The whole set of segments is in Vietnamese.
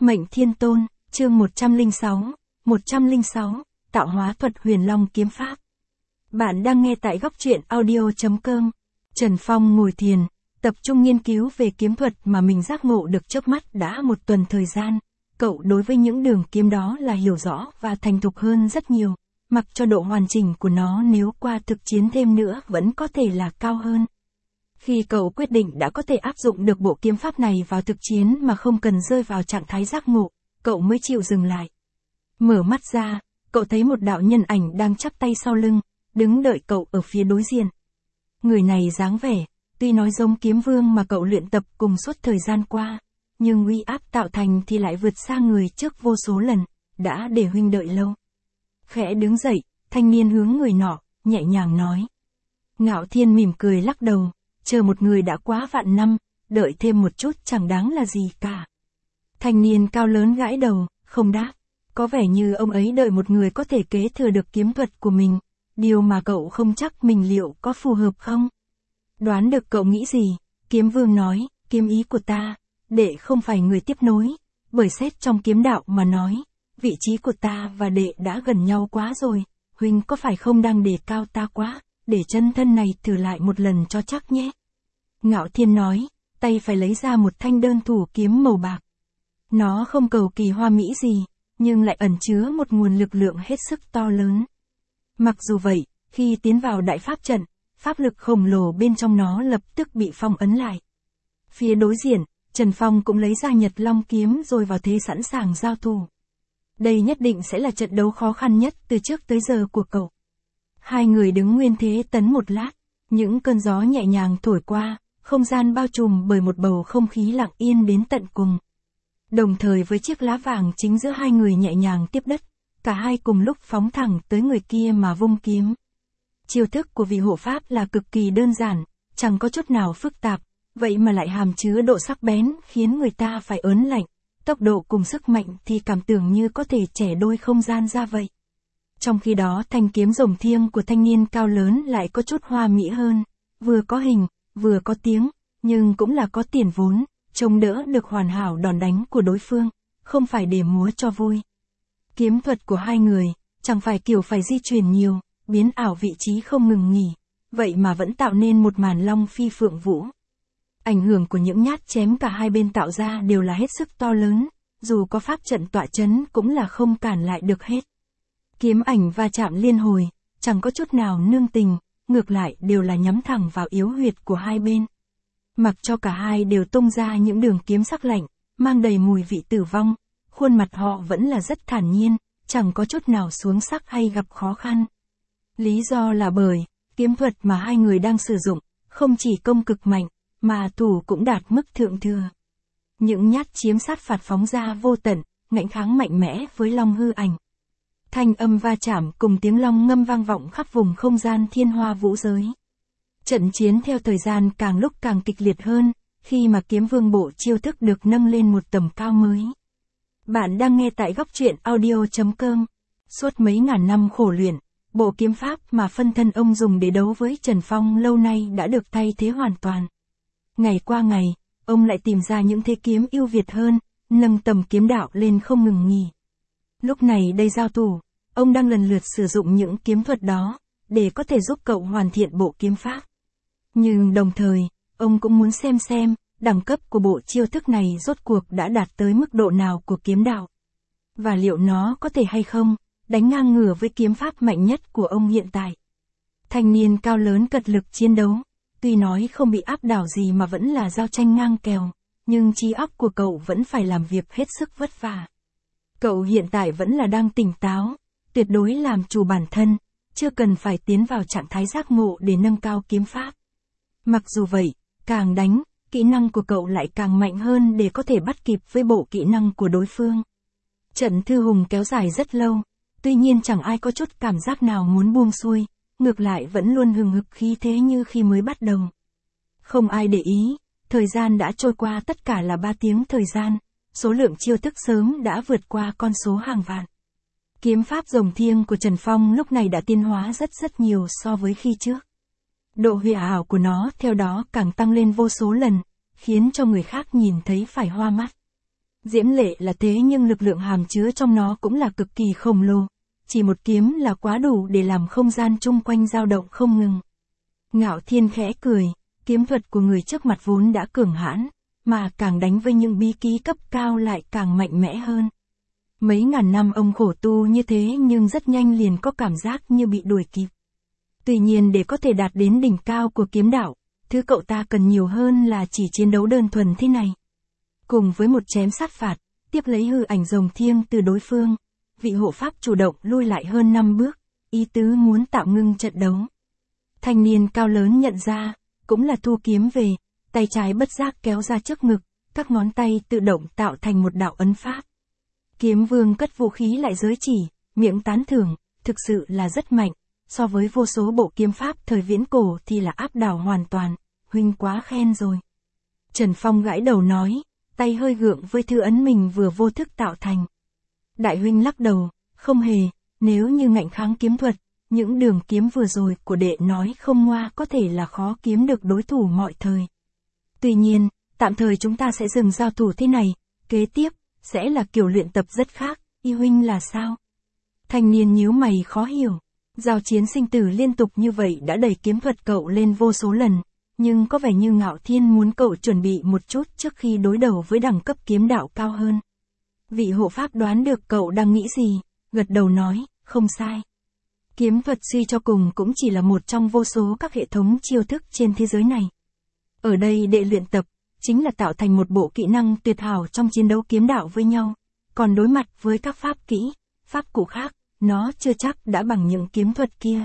Mệnh Thiên Tôn, chương 106, Tạo hóa thuật Huyền Long kiếm pháp. Bạn đang nghe tại góc truyện audio.com. Trần Phong ngồi thiền, tập trung nghiên cứu về kiếm thuật mà mình giác ngộ được chớp mắt đã một tuần thời gian. Cậu đối với những đường kiếm đó là hiểu rõ và thành thục hơn rất nhiều, mặc cho độ hoàn chỉnh của nó nếu qua thực chiến thêm nữa vẫn có thể là cao hơn. Khi cậu quyết định đã có thể áp dụng được bộ kiếm pháp này vào thực chiến mà không cần rơi vào trạng thái giác ngộ, cậu mới chịu dừng lại. Mở mắt ra, cậu thấy một đạo nhân ảnh đang chắp tay sau lưng, đứng đợi cậu ở phía đối diện. Người này dáng vẻ, tuy nói giống kiếm vương mà cậu luyện tập cùng suốt thời gian qua, nhưng uy áp tạo thành thì lại vượt xa người trước vô số lần, đã để huynh đợi lâu. Khẽ đứng dậy, thanh niên hướng người nọ, nhẹ nhàng nói. Ngạo Thiên mỉm cười lắc đầu, chờ một người đã quá vạn năm, đợi thêm một chút chẳng đáng là gì cả. Thanh niên cao lớn gãi đầu, không đáp, có vẻ như ông ấy đợi một người có thể kế thừa được kiếm thuật của mình, điều mà cậu không chắc mình liệu có phù hợp không. Đoán được cậu nghĩ gì, kiếm vương nói, kiếm ý của ta, đệ không phải người tiếp nối, bởi xét trong kiếm đạo mà nói, vị trí của ta và đệ đã gần nhau quá rồi, huynh có phải không đang đề cao ta quá, để chân thân này thử lại một lần cho chắc nhé. Ngạo Thiên nói, tay phải lấy ra một thanh đơn thủ kiếm màu bạc. Nó không cầu kỳ hoa mỹ gì, nhưng lại ẩn chứa một nguồn lực lượng hết sức to lớn. Mặc dù vậy, khi tiến vào đại pháp trận, pháp lực khổng lồ bên trong nó lập tức bị phong ấn lại. Phía đối diện, Trần Phong cũng lấy ra Nhật Long kiếm rồi vào thế sẵn sàng giao thủ. Đây nhất định sẽ là trận đấu khó khăn nhất từ trước tới giờ của cậu. Hai người đứng nguyên thế tấn một lát, những cơn gió nhẹ nhàng thổi qua, không gian bao trùm bởi một bầu không khí lặng yên đến tận cùng. Đồng thời với chiếc lá vàng chính giữa hai người nhẹ nhàng tiếp đất, cả hai cùng lúc phóng thẳng tới người kia mà vung kiếm. Chiêu thức của vị hộ pháp là cực kỳ đơn giản, chẳng có chút nào phức tạp, vậy mà lại hàm chứa độ sắc bén khiến người ta phải ớn lạnh, tốc độ cùng sức mạnh thì cảm tưởng như có thể chẻ đôi không gian ra vậy. Trong khi đó thanh kiếm rồng thiêng của thanh niên cao lớn lại có chút hoa mỹ hơn, vừa có hình, vừa có tiếng, nhưng cũng là có tiền vốn, chống đỡ được hoàn hảo đòn đánh của đối phương, không phải để múa cho vui. Kiếm thuật của hai người, chẳng phải kiểu phải di chuyển nhiều, biến ảo vị trí không ngừng nghỉ, vậy mà vẫn tạo nên một màn long phi phượng vũ. Ảnh hưởng của những nhát chém cả hai bên tạo ra đều là hết sức to lớn, dù có pháp trận tọa chấn cũng là không cản lại được hết. Kiếm ảnh va chạm liên hồi, chẳng có chút nào nương tình, ngược lại đều là nhắm thẳng vào yếu huyệt của hai bên. Mặc cho cả hai đều tung ra những đường kiếm sắc lạnh, mang đầy mùi vị tử vong, khuôn mặt họ vẫn là rất thản nhiên, chẳng có chút nào xuống sắc hay gặp khó khăn. Lý do là bởi, kiếm thuật mà hai người đang sử dụng, không chỉ công cực mạnh, mà thủ cũng đạt mức thượng thừa. Những nhát chiếm sát phạt phóng ra vô tận, ngạnh kháng mạnh mẽ với long hư ảnh. Thanh âm va chạm cùng tiếng long ngâm vang vọng khắp vùng không gian thiên hoa vũ giới. Trận chiến theo thời gian càng lúc càng kịch liệt hơn, khi mà kiếm vương bộ chiêu thức được nâng lên một tầm cao mới. Bạn đang nghe tại góc truyện audio.com. Suốt mấy ngàn năm khổ luyện, bộ kiếm pháp mà phân thân ông dùng để đấu với Trần Phong lâu nay đã được thay thế hoàn toàn. Ngày qua ngày, ông lại tìm ra những thế kiếm ưu việt hơn, nâng tầm kiếm đạo lên không ngừng nghỉ. Lúc này đây giao thủ, ông đang lần lượt sử dụng những kiếm thuật đó, để có thể giúp cậu hoàn thiện bộ kiếm pháp. Nhưng đồng thời, ông cũng muốn xem, đẳng cấp của bộ chiêu thức này rốt cuộc đã đạt tới mức độ nào của kiếm đạo. Và liệu nó có thể hay không, đánh ngang ngửa với kiếm pháp mạnh nhất của ông hiện tại. Thanh niên cao lớn cật lực chiến đấu, tuy nói không bị áp đảo gì mà vẫn là giao tranh ngang kèo, nhưng trí óc của cậu vẫn phải làm việc hết sức vất vả. Cậu hiện tại vẫn là đang tỉnh táo, tuyệt đối làm chủ bản thân, chưa cần phải tiến vào trạng thái giác ngộ để nâng cao kiếm pháp. Mặc dù vậy, càng đánh, kỹ năng của cậu lại càng mạnh hơn để có thể bắt kịp với bộ kỹ năng của đối phương. Trận thư hùng kéo dài rất lâu, tuy nhiên chẳng ai có chút cảm giác nào muốn buông xuôi, ngược lại vẫn luôn hừng hực khí thế như khi mới bắt đầu. Không ai để ý, thời gian đã trôi qua tất cả là 3 tiếng thời gian, số lượng chiêu thức sớm đã vượt qua con số hàng vạn. Kiếm pháp rồng thiêng của Trần Phong lúc này đã tiến hóa rất nhiều so với khi trước. Độ huyền ảo của nó theo đó càng tăng lên vô số lần, khiến cho người khác nhìn thấy phải hoa mắt. Diễm lệ là thế nhưng lực lượng hàm chứa trong nó cũng là cực kỳ khổng lồ. Chỉ một kiếm là quá đủ để làm không gian chung quanh dao động không ngừng. Ngạo Thiên khẽ cười, kiếm thuật của người trước mặt vốn đã cường hãn, mà càng đánh với những bí kỹ cấp cao lại càng mạnh mẽ hơn. Mấy ngàn năm ông khổ tu như thế nhưng rất nhanh liền có cảm giác như bị đuổi kịp. Tuy nhiên để có thể đạt đến đỉnh cao của kiếm đạo, thứ cậu ta cần nhiều hơn là chỉ chiến đấu đơn thuần thế này. Cùng với một chém sát phạt, tiếp lấy hư ảnh rồng thiêng từ đối phương, vị hộ pháp chủ động lui lại hơn 5 bước, ý tứ muốn tạm ngưng trận đấu. Thanh niên cao lớn nhận ra, cũng là thu kiếm về, tay trái bất giác kéo ra trước ngực, các ngón tay tự động tạo thành một đạo ấn pháp. Kiếm vương cất vũ khí lại giới chỉ, miệng tán thưởng, thực sự là rất mạnh, so với vô số bộ kiếm pháp thời viễn cổ thì là áp đảo hoàn toàn, huynh quá khen rồi. Trần Phong gãi đầu nói, tay hơi gượng với thư ấn mình vừa vô thức tạo thành. Đại huynh lắc đầu, không hề, nếu như ngạnh kháng kiếm thuật, những đường kiếm vừa rồi của đệ nói không ngoa có thể là khó kiếm được đối thủ mọi thời. Tuy nhiên, tạm thời chúng ta sẽ dừng giao thủ thế này, kế tiếp, sẽ là kiểu luyện tập rất khác, y huynh là sao? Thanh niên nhíu mày khó hiểu, giao chiến sinh tử liên tục như vậy đã đẩy kiếm thuật cậu lên vô số lần, nhưng có vẻ như Ngạo Thiên muốn cậu chuẩn bị một chút trước khi đối đầu với đẳng cấp kiếm đạo cao hơn. Vị hộ pháp đoán được cậu đang nghĩ gì, gật đầu nói, không sai. Kiếm thuật suy cho cùng cũng chỉ là một trong vô số các hệ thống chiêu thức trên thế giới này. Ở đây đệ luyện tập, chính là tạo thành một bộ kỹ năng tuyệt hảo trong chiến đấu kiếm đạo với nhau, còn đối mặt với các pháp kỹ, pháp cụ khác, nó chưa chắc đã bằng những kiếm thuật kia.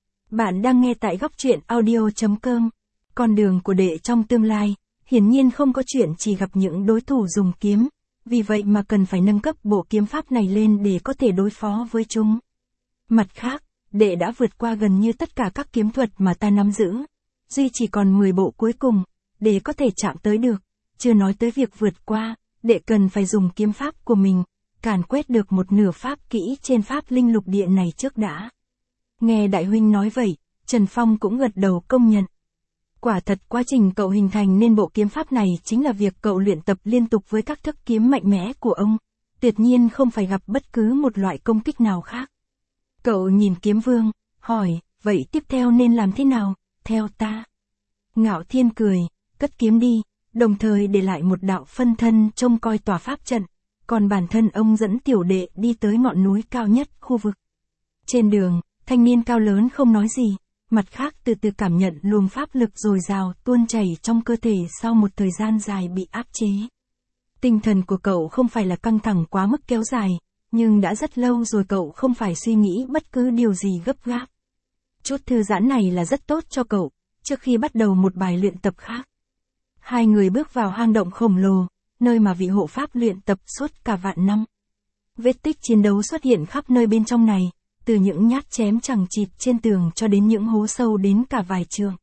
Bạn đang nghe tại góc truyện audio.com. Con đường của đệ trong tương lai, hiển nhiên không có chuyện chỉ gặp những đối thủ dùng kiếm, vì vậy mà cần phải nâng cấp bộ kiếm pháp này lên để có thể đối phó với chúng. Mặt khác, đệ đã vượt qua gần như tất cả các kiếm thuật mà ta nắm giữ, duy chỉ còn 10 bộ cuối cùng, để có thể chạm tới được, chưa nói tới việc vượt qua, đệ cần phải dùng kiếm pháp của mình, càn quét được một nửa pháp kỹ trên pháp linh lục địa này trước đã. Nghe đại huynh nói vậy, Trần Phong cũng gật đầu công nhận. Quả thật quá trình cậu hình thành nên bộ kiếm pháp này chính là việc cậu luyện tập liên tục với các thức kiếm mạnh mẽ của ông, tuyệt nhiên không phải gặp bất cứ một loại công kích nào khác. Cậu nhìn kiếm vương, hỏi, vậy tiếp theo nên làm thế nào, theo ta? Ngạo Thiên cười, cất kiếm đi, đồng thời để lại một đạo phân thân trông coi tòa pháp trận, còn bản thân ông dẫn tiểu đệ đi tới ngọn núi cao nhất khu vực. Trên đường, thanh niên cao lớn không nói gì, mặt khác từ từ cảm nhận luồng pháp lực dồi dào tuôn chảy trong cơ thể sau một thời gian dài bị áp chế. Tinh thần của cậu không phải là căng thẳng quá mức kéo dài, nhưng đã rất lâu rồi cậu không phải suy nghĩ bất cứ điều gì gấp gáp. Chút thư giãn này là rất tốt cho cậu, trước khi bắt đầu một bài luyện tập khác. Hai người bước vào hang động khổng lồ, nơi mà vị hộ pháp luyện tập suốt cả vạn năm. Vết tích chiến đấu xuất hiện khắp nơi bên trong này, từ những nhát chém chằng chịt trên tường cho đến những hố sâu đến cả vài trượng.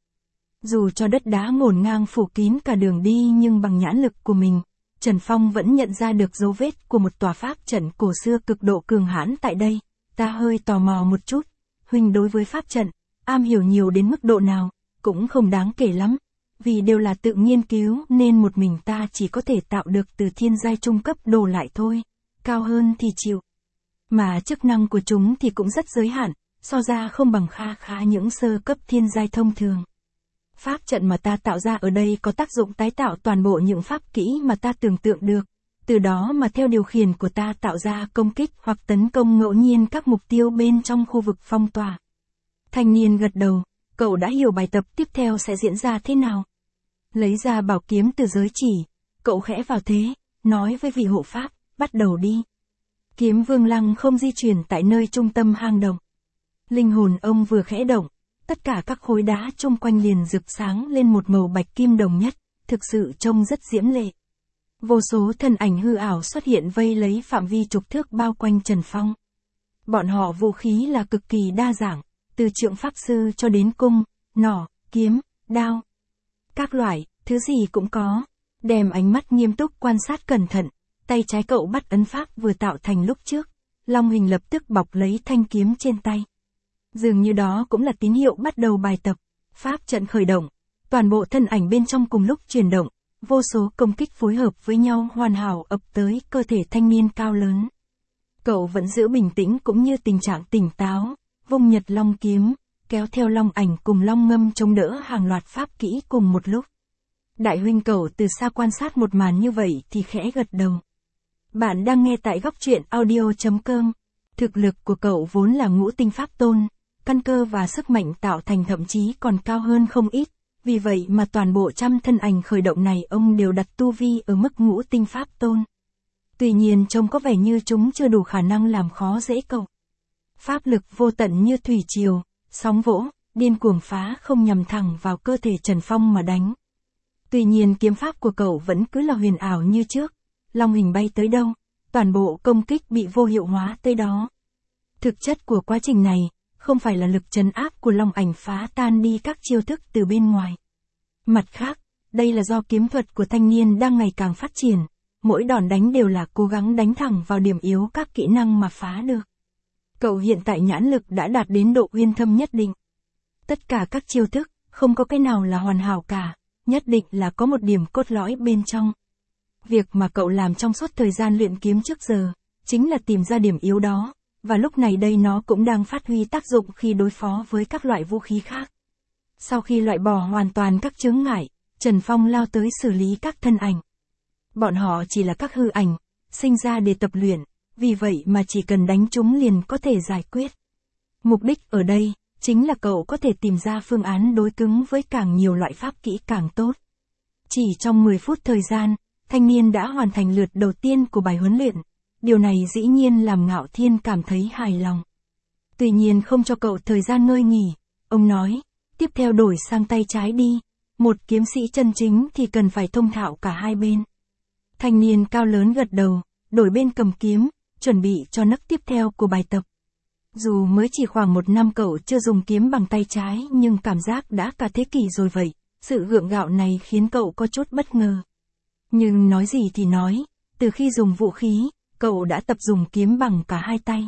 Dù cho đất đá ngổn ngang phủ kín cả đường đi nhưng bằng nhãn lực của mình, Trần Phong vẫn nhận ra được dấu vết của một tòa pháp trận cổ xưa cực độ cường hãn tại đây. Ta hơi tò mò một chút, huynh đối với pháp trận, am hiểu nhiều đến mức độ nào, cũng không đáng kể lắm, vì đều là tự nghiên cứu nên một mình ta chỉ có thể tạo được từ thiên giai trung cấp đổ lại thôi, cao hơn thì chịu. Mà chức năng của chúng thì cũng rất giới hạn, so ra không bằng khá những sơ cấp thiên giai thông thường. Pháp trận mà ta tạo ra ở đây có tác dụng tái tạo toàn bộ những pháp kỹ mà ta tưởng tượng được, từ đó mà theo điều khiển của ta tạo ra công kích hoặc tấn công ngẫu nhiên các mục tiêu bên trong khu vực phong tỏa. Thanh niên gật đầu, cậu đã hiểu bài tập tiếp theo sẽ diễn ra thế nào. Lấy ra bảo kiếm từ giới chỉ, cậu khẽ vào thế, nói với vị hộ pháp, bắt đầu đi. Kiếm vương lăng không di chuyển tại nơi trung tâm hang động. Linh hồn ông vừa khẽ động, tất cả các khối đá chung quanh liền rực sáng lên một màu bạch kim đồng nhất, thực sự trông rất diễm lệ. Vô số thân ảnh hư ảo xuất hiện vây lấy phạm vi chục thước bao quanh Trần Phong. Bọn họ vũ khí là cực kỳ đa dạng, từ trượng pháp sư cho đến cung, nỏ, kiếm, đao. Các loại, thứ gì cũng có. Đem ánh mắt nghiêm túc quan sát cẩn thận, tay trái cậu bắt ấn pháp vừa tạo thành lúc trước, long hình lập tức bọc lấy thanh kiếm trên tay. Dường như đó cũng là tín hiệu bắt đầu bài tập. Pháp trận khởi động, toàn bộ thân ảnh bên trong cùng lúc chuyển động, vô số công kích phối hợp với nhau hoàn hảo ập tới cơ thể thanh niên cao lớn. Cậu vẫn giữ bình tĩnh cũng như tình trạng tỉnh táo, vung nhật long kiếm, kéo theo long ảnh cùng long ngâm chống đỡ hàng loạt pháp kỹ cùng một lúc. Đại huynh cậu từ xa quan sát một màn như vậy thì khẽ gật đầu. Bạn đang nghe tại góc truyện audio.com. Thực lực của cậu vốn là ngũ tinh pháp tôn, căn cơ và sức mạnh tạo thành thậm chí còn cao hơn không ít, vì vậy mà toàn bộ trăm thân ảnh khởi động này ông đều đặt tu vi ở mức ngũ tinh pháp tôn. Tuy nhiên trông có vẻ như chúng chưa đủ khả năng làm khó dễ cậu. Pháp lực vô tận như thủy triều, sóng vỗ, điên cuồng phá không nhằm thẳng vào cơ thể Trần Phong mà đánh. Tuy nhiên kiếm pháp của cậu vẫn cứ là huyền ảo như trước, long hình bay tới đâu, toàn bộ công kích bị vô hiệu hóa tới đó. Thực chất của quá trình này, không phải là lực trấn áp của long ảnh phá tan đi các chiêu thức từ bên ngoài. Mặt khác, đây là do kiếm thuật của thanh niên đang ngày càng phát triển, mỗi đòn đánh đều là cố gắng đánh thẳng vào điểm yếu các kỹ năng mà phá được. Cậu hiện tại nhãn lực đã đạt đến độ uyên thâm nhất định. Tất cả các chiêu thức, không có cái nào là hoàn hảo cả, nhất định là có một điểm cốt lõi bên trong. Việc mà cậu làm trong suốt thời gian luyện kiếm trước giờ, chính là tìm ra điểm yếu đó, và lúc này đây nó cũng đang phát huy tác dụng khi đối phó với các loại vũ khí khác. Sau khi loại bỏ hoàn toàn các chướng ngại, Trần Phong lao tới xử lý các thân ảnh. Bọn họ chỉ là các hư ảnh, sinh ra để tập luyện, vì vậy mà chỉ cần đánh chúng liền có thể giải quyết. Mục đích ở đây, chính là cậu có thể tìm ra phương án đối cứng với càng nhiều loại pháp kỹ càng tốt. Chỉ trong 10 phút thời gian, thanh niên đã hoàn thành lượt đầu tiên của bài huấn luyện. Điều này dĩ nhiên làm Ngạo Thiên cảm thấy hài lòng. Tuy nhiên không cho cậu thời gian ngơi nghỉ, ông nói, tiếp theo đổi sang tay trái đi, một kiếm sĩ chân chính thì cần phải thông thạo cả hai bên. Thanh niên cao lớn gật đầu, đổi bên cầm kiếm, chuẩn bị cho nấc tiếp theo của bài tập. Dù mới chỉ khoảng 1 năm cậu chưa dùng kiếm bằng tay trái nhưng cảm giác đã cả thế kỷ rồi vậy, sự gượng gạo này khiến cậu có chút bất ngờ. Nhưng nói gì thì nói, từ khi dùng vũ khí, cậu đã tập dùng kiếm bằng cả hai tay.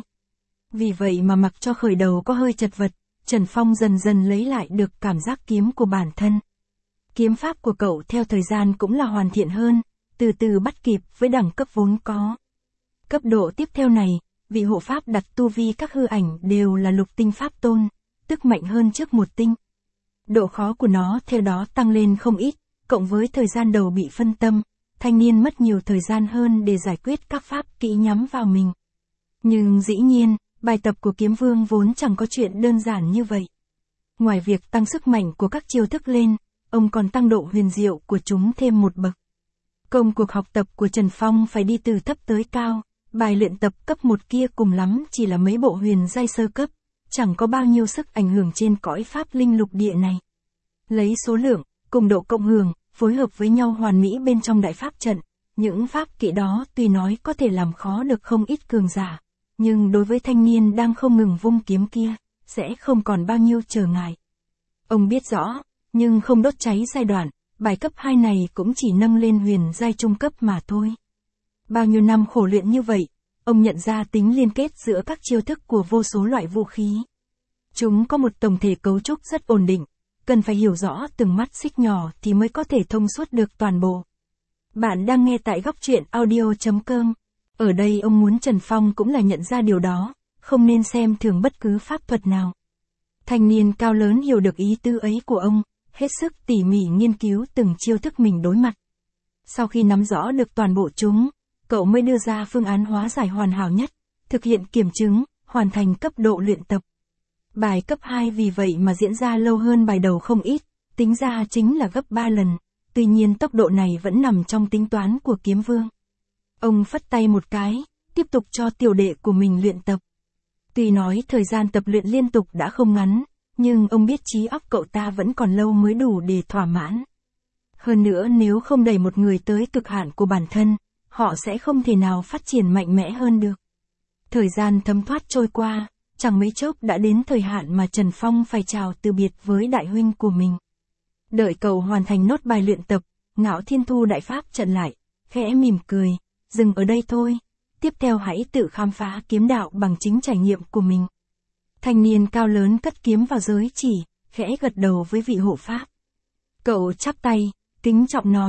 Vì vậy mà mặc cho khởi đầu có hơi chật vật, Trần Phong dần dần lấy lại được cảm giác kiếm của bản thân. Kiếm pháp của cậu theo thời gian cũng là hoàn thiện hơn, từ từ bắt kịp với đẳng cấp vốn có. Cấp độ tiếp theo này, vị hộ pháp đặt tu vi các hư ảnh đều là lục tinh pháp tôn, tức mạnh hơn trước 1 tinh. Độ khó của nó theo đó tăng lên không ít, cộng với thời gian đầu bị phân tâm, thanh niên mất nhiều thời gian hơn để giải quyết các pháp kỹ nhắm vào mình. Nhưng dĩ nhiên, bài tập của kiếm vương vốn chẳng có chuyện đơn giản như vậy. Ngoài việc tăng sức mạnh của các chiêu thức lên, ông còn tăng độ huyền diệu của chúng thêm một bậc. Công cuộc học tập của Trần Phong phải đi từ thấp tới cao, bài luyện tập cấp 1 kia cùng lắm chỉ là mấy bộ huyền giai sơ cấp, chẳng có bao nhiêu sức ảnh hưởng trên cõi pháp linh lục địa này. Lấy số lượng, cùng độ cộng hưởng, phối hợp với nhau hoàn mỹ bên trong đại pháp trận, những pháp kỹ đó tuy nói có thể làm khó được không ít cường giả, nhưng đối với thanh niên đang không ngừng vung kiếm kia, sẽ không còn bao nhiêu trở ngại. Ông biết rõ, nhưng không đốt cháy giai đoạn, bài cấp 2 này cũng chỉ nâng lên huyền giai trung cấp mà thôi. Bao nhiêu năm khổ luyện như vậy, ông nhận ra tính liên kết giữa các chiêu thức của vô số loại vũ khí. Chúng có một tổng thể cấu trúc rất ổn định, cần phải hiểu rõ từng mắt xích nhỏ thì mới có thể thông suốt được toàn bộ. Bạn đang nghe tại góc truyện audio.com. Ở đây ông muốn Trần Phong cũng là nhận ra điều đó, không nên xem thường bất cứ pháp thuật nào. Thanh niên cao lớn hiểu được ý tứ ấy của ông, hết sức tỉ mỉ nghiên cứu từng chiêu thức mình đối mặt. Sau khi nắm rõ được toàn bộ chúng, cậu mới đưa ra phương án hóa giải hoàn hảo nhất, thực hiện kiểm chứng, hoàn thành cấp độ luyện tập. Bài cấp 2 vì vậy mà diễn ra lâu hơn bài đầu không ít, tính ra chính là gấp 3 lần, tuy nhiên tốc độ này vẫn nằm trong tính toán của kiếm vương. Ông phất tay một cái, tiếp tục cho tiểu đệ của mình luyện tập. Tuy nói thời gian tập luyện liên tục đã không ngắn, nhưng ông biết trí óc cậu ta vẫn còn lâu mới đủ để thỏa mãn. Hơn nữa nếu không đẩy một người tới cực hạn của bản thân, họ sẽ không thể nào phát triển mạnh mẽ hơn được. Thời gian thấm thoát trôi qua, chẳng mấy chốc đã đến thời hạn mà Trần Phong phải chào từ biệt với đại huynh của mình. Đợi cậu hoàn thành nốt bài luyện tập, Ngạo Thiên thu đại pháp trận lại, khẽ mỉm cười, dừng ở đây thôi, tiếp theo hãy tự khám phá kiếm đạo bằng chính trải nghiệm của mình. Thanh niên cao lớn cất kiếm vào giới chỉ, khẽ gật đầu với vị hộ pháp. Cậu chắp tay, kính trọng nói,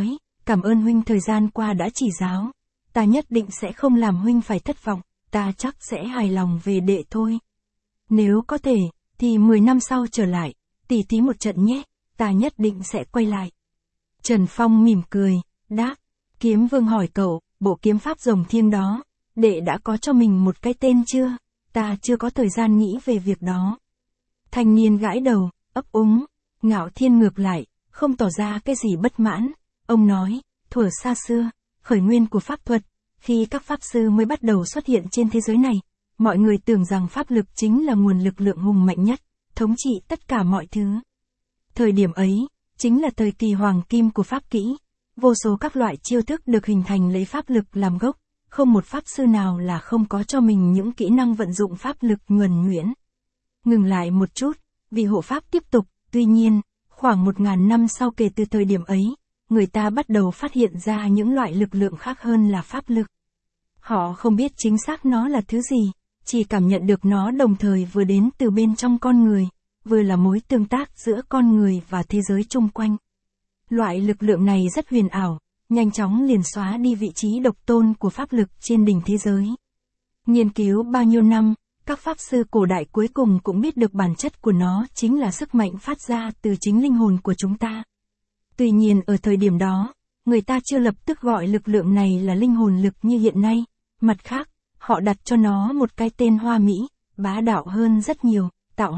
cảm ơn huynh thời gian qua đã chỉ giáo. Ta nhất định sẽ không làm huynh phải thất vọng, ta chắc sẽ hài lòng về đệ thôi. Nếu có thể, thì 10 năm sau trở lại, tỉ thí một trận nhé, ta nhất định sẽ quay lại. Trần Phong mỉm cười, đáp, Kiếm Vương hỏi cậu, bộ kiếm pháp rồng thiêng đó, đệ đã có cho mình một cái tên chưa? Ta chưa có thời gian nghĩ về việc đó. Thanh niên gãi đầu, ấp úng. Ngạo Thiên ngược lại, không tỏ ra cái gì bất mãn. Ông nói, thuở xa xưa, khởi nguyên của pháp thuật, khi các pháp sư mới bắt đầu xuất hiện trên thế giới này, mọi người tưởng rằng pháp lực chính là nguồn lực lượng hùng mạnh nhất, thống trị tất cả mọi thứ. Thời điểm ấy, chính là thời kỳ hoàng kim của pháp kỹ. Vô số các loại chiêu thức được hình thành lấy pháp lực làm gốc, không một pháp sư nào là không có cho mình những kỹ năng vận dụng pháp lực nhuần nhuyễn. Ngừng lại một chút, vị hộ pháp tiếp tục, tuy nhiên, khoảng 1000 năm sau kể từ thời điểm ấy, người ta bắt đầu phát hiện ra những loại lực lượng khác hơn là pháp lực. Họ không biết chính xác nó là thứ gì, chỉ cảm nhận được nó đồng thời vừa đến từ bên trong con người, vừa là mối tương tác giữa con người và thế giới chung quanh. Loại lực lượng này rất huyền ảo, nhanh chóng liền xóa đi vị trí độc tôn của pháp lực trên đỉnh thế giới. Nghiên cứu bao nhiêu năm, các pháp sư cổ đại cuối cùng cũng biết được bản chất của nó chính là sức mạnh phát ra từ chính linh hồn của chúng ta. Tuy nhiên ở thời điểm đó, người ta chưa lập tức gọi lực lượng này là linh hồn lực như hiện nay, mặt khác, họ đặt cho nó một cái tên hoa mỹ, bá đạo hơn rất nhiều, tạo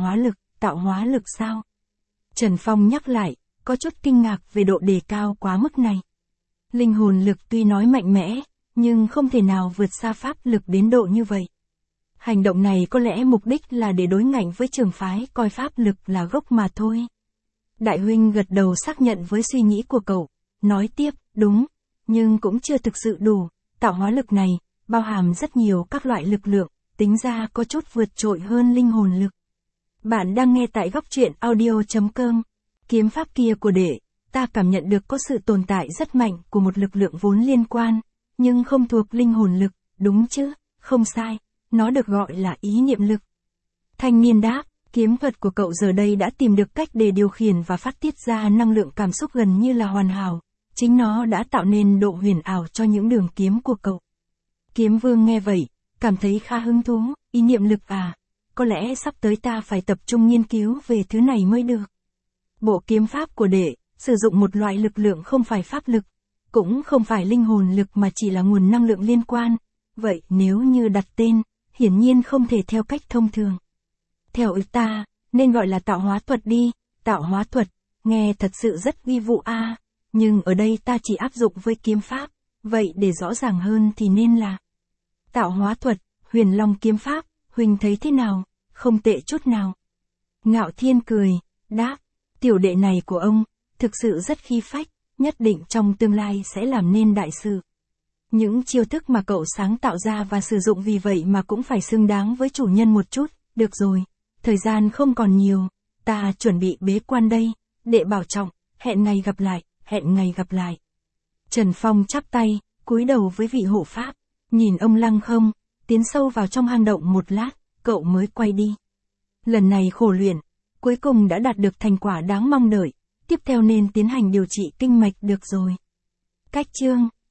hóa lực sao? Trần Phong nhắc lại, có chút kinh ngạc về độ đề cao quá mức này. Linh hồn lực tuy nói mạnh mẽ, nhưng không thể nào vượt xa pháp lực đến độ như vậy. Hành động này có lẽ mục đích là để đối ngạnh với trường phái coi pháp lực là gốc mà thôi. Đại huynh gật đầu xác nhận với suy nghĩ của cậu, nói tiếp, đúng, nhưng cũng chưa thực sự đủ, tạo hóa lực này, bao hàm rất nhiều các loại lực lượng, tính ra có chút vượt trội hơn linh hồn lực. Bạn đang nghe tại góc truyện audio.com. Kiếm pháp kia của đệ, ta cảm nhận được có sự tồn tại rất mạnh của một lực lượng vốn liên quan, nhưng không thuộc linh hồn lực, đúng chứ, không sai, nó được gọi là ý niệm lực. Thanh niên đáp, kiếm thuật của cậu giờ đây đã tìm được cách để điều khiển và phát tiết ra năng lượng cảm xúc gần như là hoàn hảo, chính nó đã tạo nên độ huyền ảo cho những đường kiếm của cậu. Kiếm Vương nghe vậy, cảm thấy khá hứng thú, ý niệm lực à, có lẽ sắp tới ta phải tập trung nghiên cứu về thứ này mới được. Bộ kiếm pháp của đệ, sử dụng một loại lực lượng không phải pháp lực, cũng không phải linh hồn lực mà chỉ là nguồn năng lượng liên quan, vậy nếu như đặt tên, hiển nhiên không thể theo cách thông thường. Theo ý ta, nên gọi là tạo hóa thuật đi, tạo hóa thuật, nghe thật sự rất uy vũ a, nhưng ở đây ta chỉ áp dụng với kiếm pháp, vậy để rõ ràng hơn thì nên là tạo hóa thuật, Huyền Long kiếm pháp, huynh thấy thế nào, không tệ chút nào. Ngạo Thiên cười, đáp, tiểu đệ này của ông, thực sự rất khí phách, nhất định trong tương lai sẽ làm nên đại sự. Những chiêu thức mà cậu sáng tạo ra và sử dụng vì vậy mà cũng phải xứng đáng với chủ nhân một chút, được rồi, thời gian không còn nhiều, ta chuẩn bị bế quan đây, đệ bảo trọng, hẹn ngày gặp lại. Trần Phong chắp tay, cúi đầu với vị hộ pháp, nhìn ông Lăng Không, tiến sâu vào trong hang động một lát, cậu mới quay đi. Lần này khổ luyện, cuối cùng đã đạt được thành quả đáng mong đợi, tiếp theo nên tiến hành điều trị kinh mạch được rồi. Cách chương